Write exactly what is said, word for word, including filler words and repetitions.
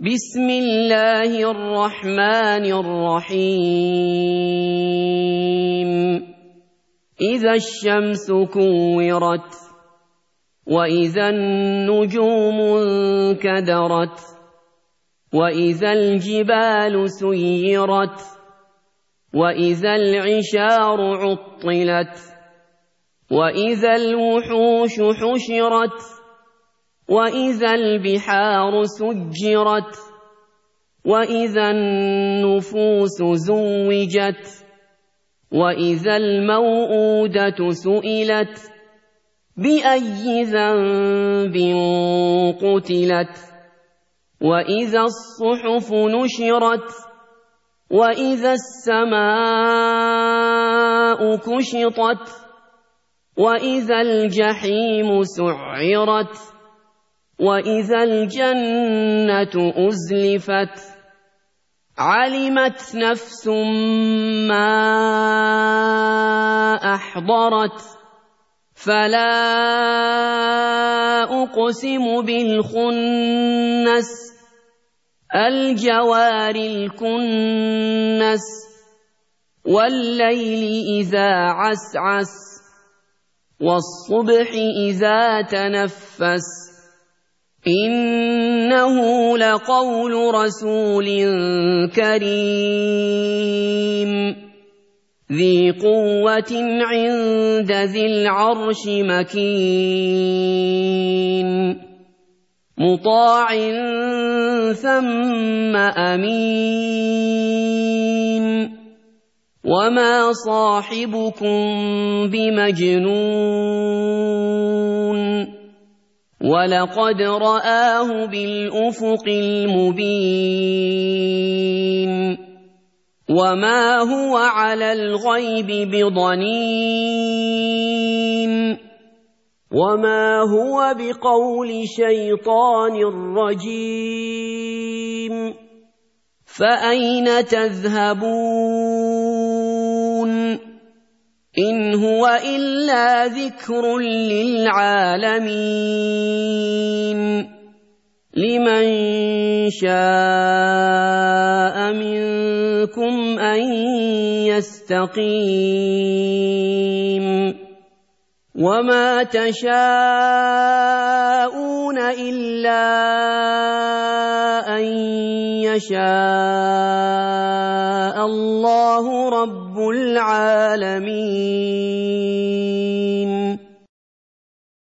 بسم الله الرحمن الرحيم إذا الشمس كورت وإذا النجوم انكدرت وإذا الجبال سيرت وإذا العشار عطلت وإذا الوحوش حشرت وإذا البحار سجرت وإذا النفوس زوجت وإذا الموءودة سئلت بأي ذنب قتلت وإذا الصحف نشرت وإذا السماء كشطت وإذا الجحيم سعرت وإذا الجنة أزلفت علمت نفس ما أحضرت فلا أقسم بالخنس الجوار الكنس والليل إذا عسعس والصبح إذا تنفس إنه لقول رسول كريم ذي قوة عند ذي العرش مكين مطاع ثم أمين وما صاحبكم بمجنون ولقد رآه بالأفق المبين وما هو على الغيب بضنين وما هو بقول شيطان رجيم فأين تذهبون إن هو إلا ذكر للعالمين لمن شاء منكم أن يستقيم وما تشاءون إلا أن يشاء الله رب العالمين.